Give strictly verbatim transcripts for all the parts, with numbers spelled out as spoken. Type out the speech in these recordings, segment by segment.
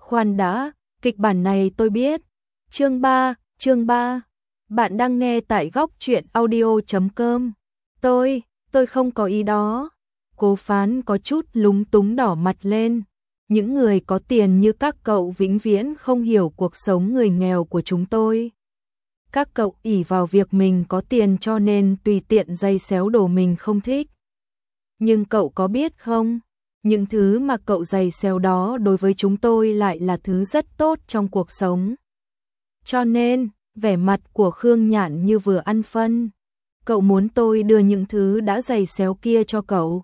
Khoan đã, kịch bản này tôi biết. Chương ba, chương ba. Bạn đang nghe tại góc truyện audio chấm com. Tôi, tôi không có ý đó. Cố Phán có chút lúng túng đỏ mặt lên. Những người có tiền như các cậu vĩnh viễn không hiểu cuộc sống người nghèo của chúng tôi. Các cậu ỷ vào việc mình có tiền cho nên tùy tiện giày xéo đồ mình không thích. Nhưng cậu có biết không, những thứ mà cậu giày xéo đó đối với chúng tôi lại là thứ rất tốt trong cuộc sống. Cho nên, vẻ mặt của Khương Nhạn như vừa ăn phân. Cậu muốn tôi đưa những thứ đã giày xéo kia cho cậu.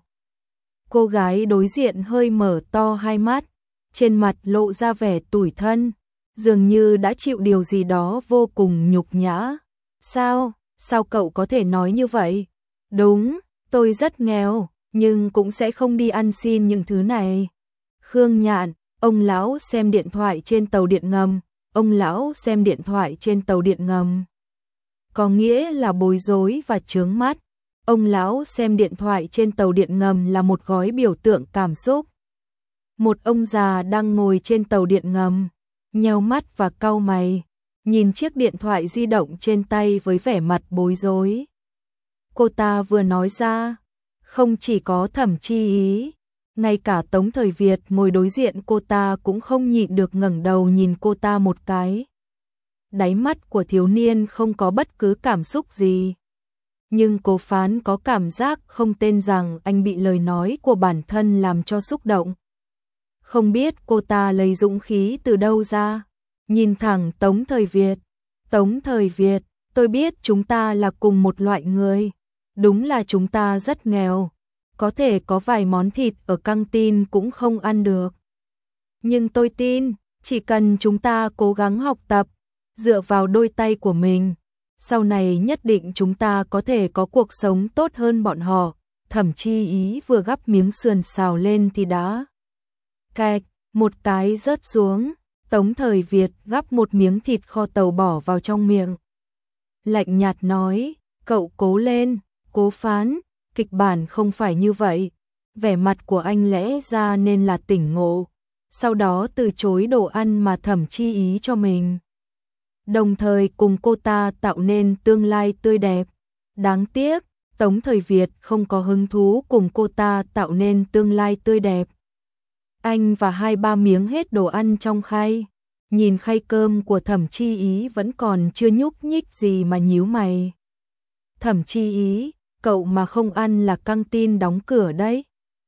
Cô gái đối diện hơi mở to hai mắt, trên mặt lộ ra vẻ tủi thân, dường như đã chịu điều gì đó vô cùng nhục nhã. Sao, sao cậu có thể nói như vậy? Đúng, tôi rất nghèo, nhưng cũng sẽ không đi ăn xin những thứ này. Khương Nhạn, ông lão xem điện thoại trên tàu điện ngầm, ông lão xem điện thoại trên tàu điện ngầm. Có nghĩa là bối rối và chướng mắt. Ông lão xem điện thoại trên tàu điện ngầm là một gói biểu tượng cảm xúc. Một ông già đang ngồi trên tàu điện ngầm, nheo mắt và cau mày, nhìn chiếc điện thoại di động trên tay với vẻ mặt bối rối. Cô ta vừa nói ra, không chỉ có Thẩm Chi Ý, ngay cả Tống Thời Việt ngồi đối diện cô ta cũng không nhịn được ngẩng đầu nhìn cô ta một cái. Đáy mắt của thiếu niên không có bất cứ cảm xúc gì. Nhưng Cố Phán có cảm giác không tên rằng anh bị lời nói của bản thân làm cho xúc động. Không biết cô ta lấy dũng khí từ đâu ra. Nhìn thẳng Tống Thời Việt. Tống Thời Việt, tôi biết chúng ta là cùng một loại người. Đúng là chúng ta rất nghèo. Có thể có vài món thịt ở căng tin cũng không ăn được. Nhưng tôi tin, chỉ cần chúng ta cố gắng học tập, dựa vào đôi tay của mình, sau này nhất định chúng ta có thể có cuộc sống tốt hơn bọn họ. Thẩm Chi Ý vừa gắp miếng sườn xào lên thì đã cạch, một cái rớt xuống. Tống Thời Việt gắp một miếng thịt kho tàu bỏ vào trong miệng. Lạnh nhạt nói, cậu cố lên, Cố Phán, kịch bản không phải như vậy. Vẻ mặt của anh lẽ ra nên là tỉnh ngộ, sau đó từ chối đồ ăn mà Thẩm Chi Ý cho mình. Đồng thời cùng cô ta tạo nên tương lai tươi đẹp. Đáng tiếc, Tống Thời Việt không có hứng thú cùng cô ta tạo nên tương lai tươi đẹp. Anh và hai ba miếng hết đồ ăn trong khay, nhìn khay cơm của Thẩm Chi Ý vẫn còn chưa nhúc nhích gì mà nhíu mày. Thẩm Chi Ý, cậu mà không ăn là căng tin đóng cửa đấy.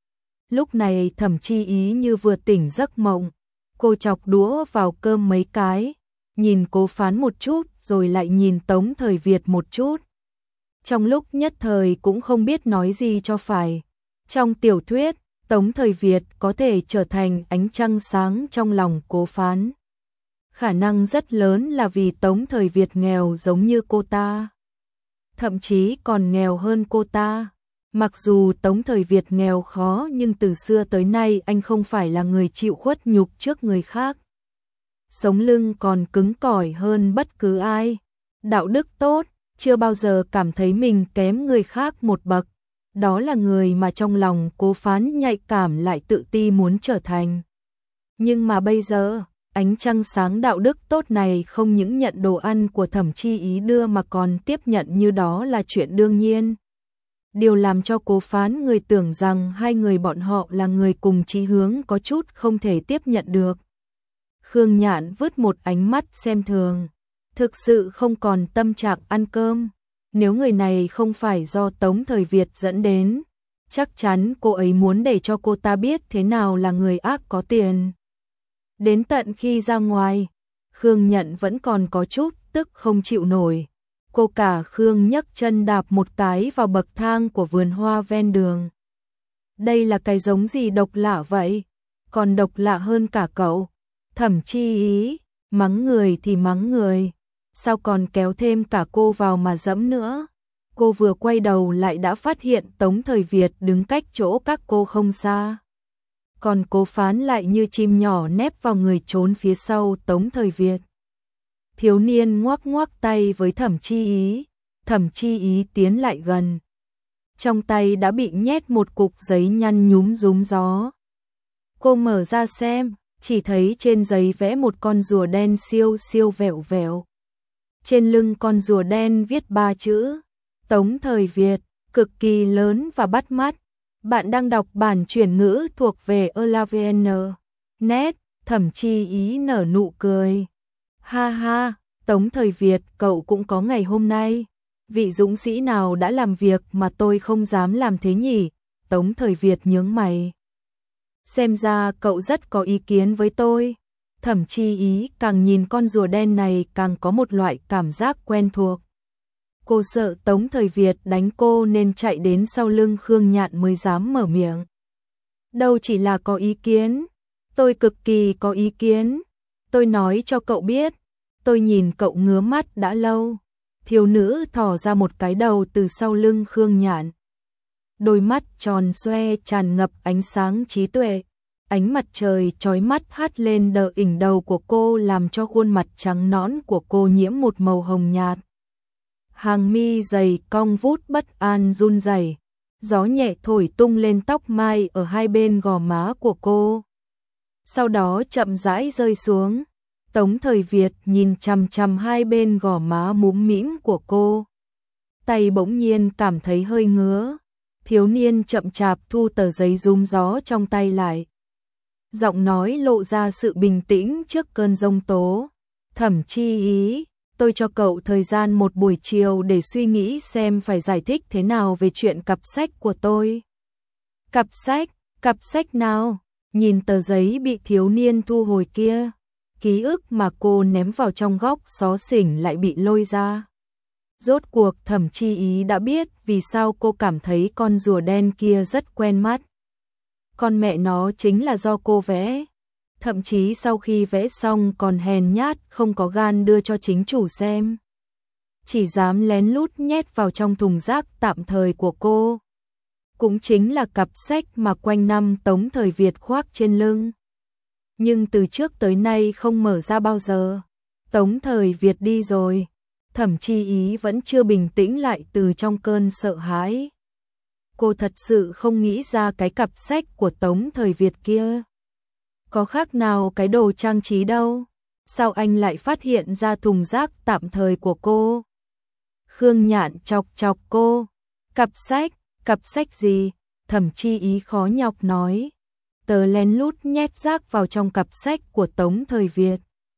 Lúc này Thẩm Chi Ý như vừa tỉnh giấc mộng, cô chọc đũa vào cơm mấy cái, nhìn Cố Phán một chút rồi lại nhìn Tống Thời Việt một chút. Trong lúc nhất thời cũng không biết nói gì cho phải. Trong tiểu thuyết, Tống Thời Việt có thể trở thành ánh trăng sáng trong lòng Cố Phán. Khả năng rất lớn là vì Tống Thời Việt nghèo giống như cô ta. Thậm chí còn nghèo hơn cô ta. Mặc dù Tống Thời Việt nghèo khó nhưng từ xưa tới nay anh không phải là người chịu khuất nhục trước người khác. Sống lưng còn cứng cỏi hơn bất cứ ai. Đạo đức tốt, chưa bao giờ cảm thấy mình kém người khác một bậc. Đó là người mà trong lòng Cố Phán nhạy cảm lại tự ti muốn trở thành. Nhưng mà bây giờ, ánh trăng sáng đạo đức tốt này không những nhận đồ ăn của Thẩm Chi Ý đưa mà còn tiếp nhận như đó là chuyện đương nhiên. Điều làm cho Cố Phán người tưởng rằng hai người bọn họ là người cùng chí hướng có chút không thể tiếp nhận được. Khương Nhạn vứt một ánh mắt xem thường, thực sự không còn tâm trạng ăn cơm. Nếu người này không phải do Tống Thời Việt dẫn đến, chắc chắn cô ấy muốn để cho cô ta biết thế nào là người ác có tiền. Đến tận khi ra ngoài, Khương Nhạn vẫn còn có chút tức không chịu nổi. Cô cả Khương nhấc chân đạp một cái vào bậc thang của vườn hoa ven đường. Đây là cái giống gì độc lạ vậy? Còn độc lạ hơn cả cậu. Thẩm Chi Ý, mắng người thì mắng người. Sao còn kéo thêm cả cô vào mà dẫm nữa? Cô vừa quay đầu lại đã phát hiện Tống Thời Việt đứng cách chỗ các cô không xa. Còn Cố Phán lại như chim nhỏ nép vào người trốn phía sau Tống Thời Việt. Thiếu niên ngoắc ngoắc tay với Thẩm Chi Ý. Thẩm Chi Ý tiến lại gần. Trong tay đã bị nhét một cục giấy nhăn nhúm rúm gió. Cô mở ra xem, chỉ thấy trên giấy vẽ một con rùa đen siêu siêu vẹo vẹo. Trên lưng con rùa đen viết ba chữ Tống Thời Việt, cực kỳ lớn và bắt mắt. Bạn đang đọc bản chuyển ngữ thuộc về Elavn. Net, Thẩm Chi Ý nở nụ cười. Ha ha, Tống Thời Việt, cậu cũng có ngày hôm nay. Vị dũng sĩ nào đã làm việc mà tôi không dám làm thế nhỉ? Tống Thời Việt nhướng mày. Xem ra cậu rất có ý kiến với tôi. Thẩm Chi Ý càng nhìn con rùa đen này càng có một loại cảm giác quen thuộc. Cô sợ Tống Thời Việt đánh cô nên chạy đến sau lưng Khương Nhạn mới dám mở miệng. Đâu chỉ là có ý kiến, tôi cực kỳ có ý kiến. Tôi nói cho cậu biết, tôi nhìn cậu ngứa mắt đã lâu. Thiếu nữ thò ra một cái đầu từ sau lưng Khương Nhạn. Đôi mắt tròn xoe tràn ngập ánh sáng trí tuệ. Ánh mặt trời chói mắt hắt lên đờ ỉnh đầu của cô làm cho khuôn mặt trắng nõn của cô nhiễm một màu hồng nhạt. Hàng mi dày cong vút bất an run rẩy, gió nhẹ thổi tung lên tóc mai ở hai bên gò má của cô. Sau đó chậm rãi rơi xuống. Tống Thời Việt nhìn chằm chằm hai bên gò má múm mĩm của cô. Tay bỗng nhiên cảm thấy hơi ngứa. Thiếu niên chậm chạp thu tờ giấy rúm gió trong tay lại. Giọng nói lộ ra sự bình tĩnh trước cơn giông tố. Thẩm Chi Ý, tôi cho cậu thời gian một buổi chiều để suy nghĩ xem phải giải thích thế nào về chuyện cặp sách của tôi. Cặp sách? Cặp sách nào? Nhìn tờ giấy bị thiếu niên thu hồi kia. Ký ức mà cô ném vào trong góc xó xỉnh lại bị lôi ra. Rốt cuộc Thẩm Chi Ý đã biết vì sao cô cảm thấy con rùa đen kia rất quen mắt. Con mẹ nó chính là do cô vẽ. Thậm chí sau khi vẽ xong còn hèn nhát không có gan đưa cho chính chủ xem. Chỉ dám lén lút nhét vào trong thùng rác tạm thời của cô. Cũng chính là cặp sách mà quanh năm Tống Thời Việt khoác trên lưng. Nhưng từ trước tới nay không mở ra bao giờ. Tống Thời Việt đi rồi. Thẩm Chi Ý vẫn chưa bình tĩnh lại từ trong cơn sợ hãi. Cô thật sự không nghĩ ra cái cặp sách của Tống Thời Việt kia. Có khác nào cái đồ trang trí đâu. Sao anh lại phát hiện ra thùng rác tạm thời của cô? Khương Nhạn chọc chọc cô. Cặp sách, cặp sách gì? Thẩm Chi Ý khó nhọc nói. Tớ lén lút nhét rác vào trong cặp sách của Tống Thời Việt.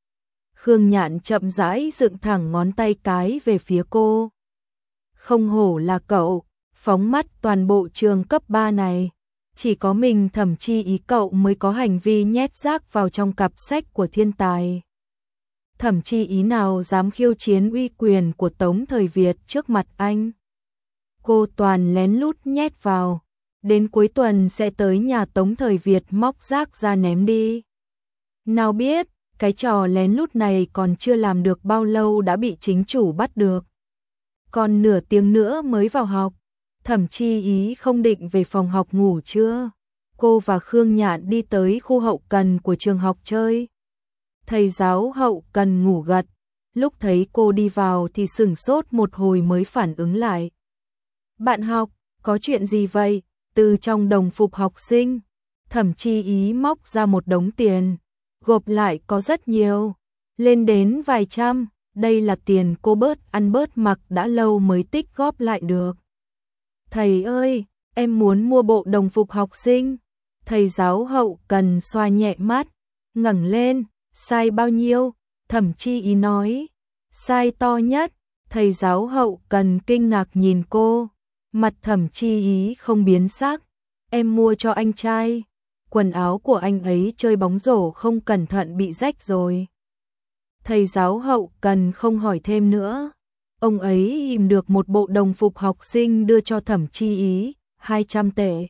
Khương Nhạn chậm rãi dựng thẳng ngón tay cái về phía cô. Không hổ là cậu, phóng mắt toàn bộ trường cấp ba này. Chỉ có mình Thẩm Chi Ý cậu mới có hành vi nhét rác vào trong cặp sách của thiên tài. Thẩm Chi Ý nào dám khiêu chiến uy quyền của Tống Thời Việt trước mặt anh. Cô toàn lén lút nhét vào. Đến cuối tuần sẽ tới nhà Tống Thời Việt móc rác ra ném đi. Nào biết, cái trò lén lút này còn chưa làm được bao lâu đã bị chính chủ bắt được. Còn nửa tiếng nữa mới vào học. Thẩm Chi Ý không định về phòng học ngủ chưa? Cô và Khương Nhạn đi tới khu hậu cần của trường học chơi. Thầy giáo hậu cần ngủ gật. Lúc thấy cô đi vào thì sửng sốt một hồi mới phản ứng lại. Bạn học, có chuyện gì vậy? Từ trong đồng phục học sinh, Thẩm Chi Ý móc ra một đống tiền. Gộp lại có rất nhiều, lên đến vài trăm. Đây là tiền cô bớt ăn bớt mặc đã lâu mới tích góp lại được. Thầy ơi, em muốn mua bộ đồng phục học sinh. Thầy giáo hậu cần xoa nhẹ mắt, ngẩng lên, size bao nhiêu? Thẩm Chi Ý nói, size to nhất. Thầy giáo hậu cần kinh ngạc nhìn cô, mặt Thẩm Chi Ý không biến sắc. Em mua cho anh trai, quần áo của anh ấy chơi bóng rổ không cẩn thận bị rách rồi. Thầy giáo hậu cần không hỏi thêm nữa. Ông ấy tìm được một bộ đồng phục học sinh đưa cho Thẩm Chi Ý, hai trăm tệ.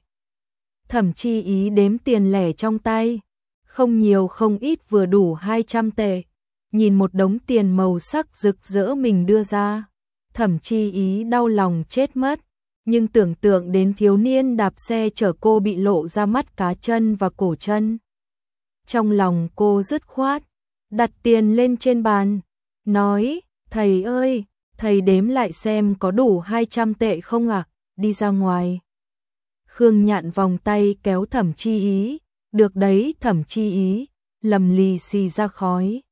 Thẩm Chi Ý đếm tiền lẻ trong tay, không nhiều không ít vừa đủ hai trăm tệ. Nhìn một đống tiền màu sắc rực rỡ mình đưa ra, Thẩm Chi Ý đau lòng chết mất. Nhưng tưởng tượng đến thiếu niên đạp xe chở cô bị lộ ra mắt cá chân và cổ chân. Trong lòng cô dứt khoát, đặt tiền lên trên bàn, nói, thầy ơi, thầy đếm lại xem có đủ hai trăm tệ không ạ, à? Đi ra ngoài. Khương Nhạn vòng tay kéo Thẩm Chi Ý, được đấy Thẩm Chi Ý, lầm lì xì ra khói.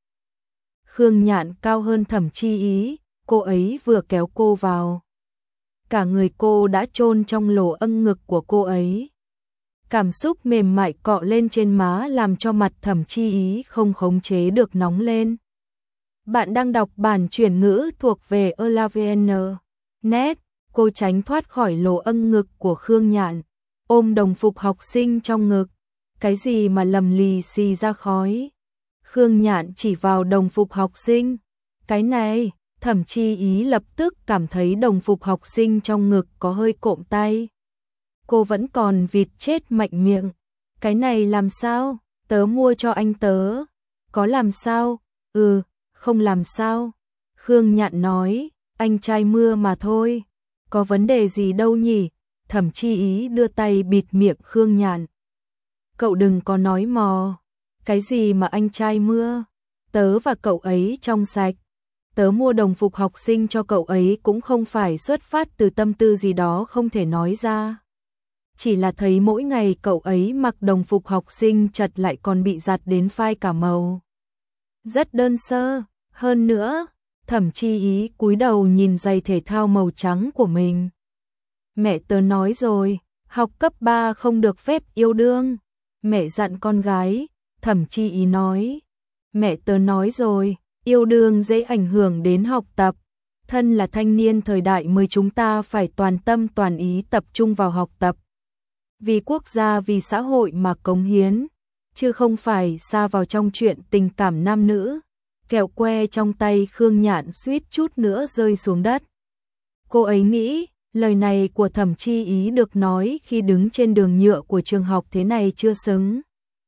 Khương Nhạn cao hơn Thẩm Chi Ý, cô ấy vừa kéo cô vào. Cả người cô đã chôn trong lỗ âng ngực của cô ấy. Cảm xúc mềm mại cọ lên trên má làm cho mặt Thẩm Chi Ý không khống chế được nóng lên. Bạn đang đọc bản chuyển ngữ thuộc về elavn chấm net. Cô tránh thoát khỏi lỗ âng ngực của Khương Nhạn, ôm đồng phục học sinh trong ngực. Cái gì mà lầm lì xì ra khói? Khương Nhạn chỉ vào đồng phục học sinh. Cái này, Thẩm Chi Ý lập tức cảm thấy đồng phục học sinh trong ngực có hơi cộm tay. Cô vẫn còn vịt chết mạnh miệng. Cái này làm sao? Tớ mua cho anh tớ. Có làm sao? Ừ, không làm sao. Khương Nhạn nói, anh trai mưa mà thôi. Có vấn đề gì đâu nhỉ? Thẩm Chi Ý đưa tay bịt miệng Khương Nhạn. Cậu đừng có nói mò. Cái gì mà anh trai mưa? Tớ và cậu ấy trong sạch. Tớ mua đồng phục học sinh cho cậu ấy cũng không phải xuất phát từ tâm tư gì đó không thể nói ra. Chỉ là thấy mỗi ngày cậu ấy mặc đồng phục học sinh chật lại còn bị giặt đến phai cả màu. Rất đơn sơ. Hơn nữa, Thẩm Chi Ý cúi đầu nhìn giày thể thao màu trắng của mình. Mẹ tớ nói rồi, học cấp ba không được phép yêu đương. Mẹ dặn con gái, Thẩm Chi Ý nói. Mẹ tớ nói rồi, yêu đương dễ ảnh hưởng đến học tập. Thân là thanh niên thời đại mới chúng ta phải toàn tâm toàn ý tập trung vào học tập. Vì quốc gia vì xã hội mà cống hiến, chứ không phải sa vào trong chuyện tình cảm nam nữ. Kẹo que trong tay Khương Nhạn suýt chút nữa rơi xuống đất. Cô ấy nghĩ, lời này của Thẩm Chi Ý được nói khi đứng trên đường nhựa của trường học thế này chưa xứng.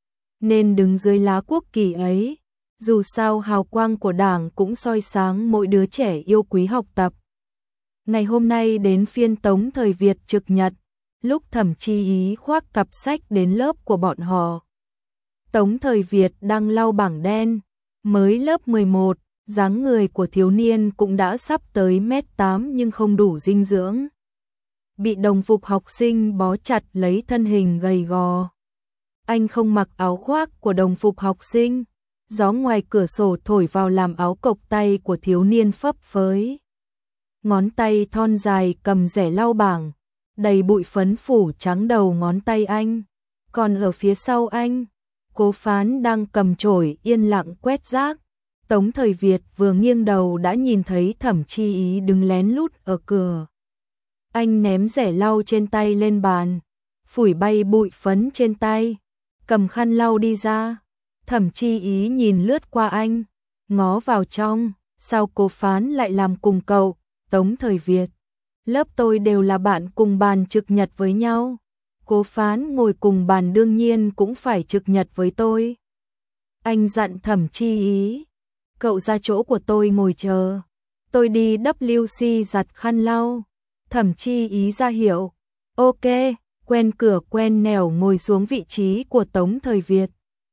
Nên đứng dưới lá quốc kỳ ấy, dù sao hào quang của Đảng cũng soi sáng mỗi đứa trẻ yêu quý học tập. Ngày hôm nay đến phiên Tống Thời Việt trực nhật, lúc Thẩm Chi Ý khoác cặp sách đến lớp của bọn họ. Tống Thời Việt đang lau bảng đen, mới lớp mười một, dáng người của thiếu niên cũng đã sắp tới mét tám nhưng không đủ dinh dưỡng. Bị đồng phục học sinh bó chặt lấy thân hình gầy gò. Anh không mặc áo khoác của đồng phục học sinh, gió ngoài cửa sổ thổi vào làm áo cộc tay của thiếu niên phấp phới. Ngón tay thon dài cầm rẻ lau bảng, đầy bụi phấn phủ trắng đầu ngón tay anh. Còn ở phía sau anh, Cố Phán đang cầm chổi yên lặng quét rác. Tống Thời Việt vừa nghiêng đầu đã nhìn thấy Thẩm Chi Ý đứng lén lút ở cửa. Anh ném rẻ lau trên tay lên bàn, phủi bay bụi phấn trên tay, cầm khăn lau đi ra. Thẩm Chi Ý nhìn lướt qua anh, ngó vào trong, sao Cố Phán lại làm cùng cậu? Tống Thời Việt, lớp tôi đều là bạn cùng bàn trực nhật với nhau. Cố Phán ngồi cùng bàn đương nhiên cũng phải trực nhật với tôi. Anh dặn Thẩm Chi Ý, cậu ra chỗ của tôi ngồi chờ, tôi đi vê xê giặt khăn lau. Thẩm Chi Ý ra hiệu, ok, quen cửa quen nẻo ngồi xuống vị trí của Tống Thời Việt.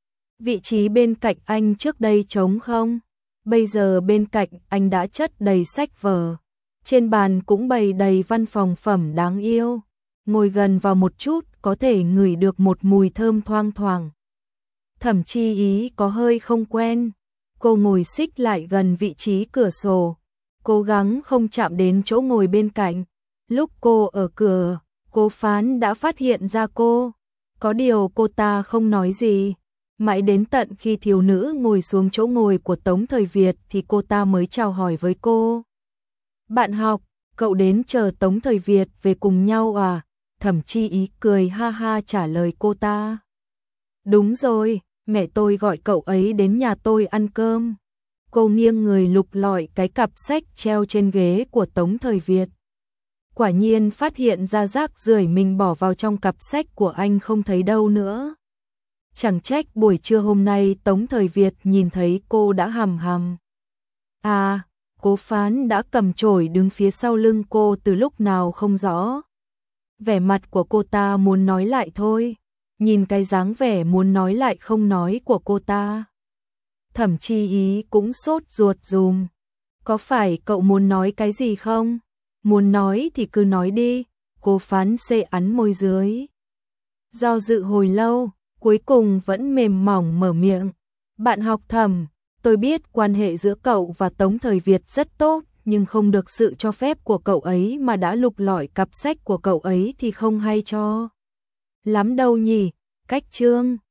Vị trí bên cạnh anh trước đây trống không? Bây giờ bên cạnh anh đã chất đầy sách vở. Trên bàn cũng bày đầy văn phòng phẩm đáng yêu. Ngồi gần vào một chút có thể ngửi được một mùi thơm thoang thoảng. Thẩm Chi Ý có hơi không quen. Cô ngồi xích lại gần vị trí cửa sổ, cố gắng không chạm đến chỗ ngồi bên cạnh. Lúc cô ở cửa, Cố Phán đã phát hiện ra cô. Có điều cô ta không nói gì. Mãi đến tận khi thiếu nữ ngồi xuống chỗ ngồi của Tống Thời Việt thì cô ta mới chào hỏi với cô. Bạn học, cậu đến chờ Tống Thời Việt về cùng nhau à? Thẩm Chi Ý cười ha ha trả lời cô ta. Đúng rồi, mẹ tôi gọi cậu ấy đến nhà tôi ăn cơm. Cô nghiêng người lục lọi cái cặp sách treo trên ghế của Tống Thời Việt. Quả nhiên phát hiện ra rác rưởi mình bỏ vào trong cặp sách của anh không thấy đâu nữa. Chẳng trách buổi trưa hôm nay Tống Thời Việt nhìn thấy cô đã hầm hầm. À, Cố Phán đã cầm chổi đứng phía sau lưng cô từ lúc nào không rõ. Vẻ mặt của cô ta muốn nói lại thôi. Nhìn cái dáng vẻ muốn nói lại không nói của cô ta. Thẩm Chi Ý cũng sốt ruột dùm. Có phải cậu muốn nói cái gì không? Muốn nói thì cứ nói đi. Cố Phán xê ắn môi dưới. Do dự hồi lâu, cuối cùng vẫn mềm mỏng mở miệng. Bạn học thầm, tôi biết quan hệ giữa cậu và Tống Thời Việt rất tốt, nhưng không được sự cho phép của cậu ấy mà đã lục lọi cặp sách của cậu ấy thì không hay cho lắm đâu nhỉ. Cách chương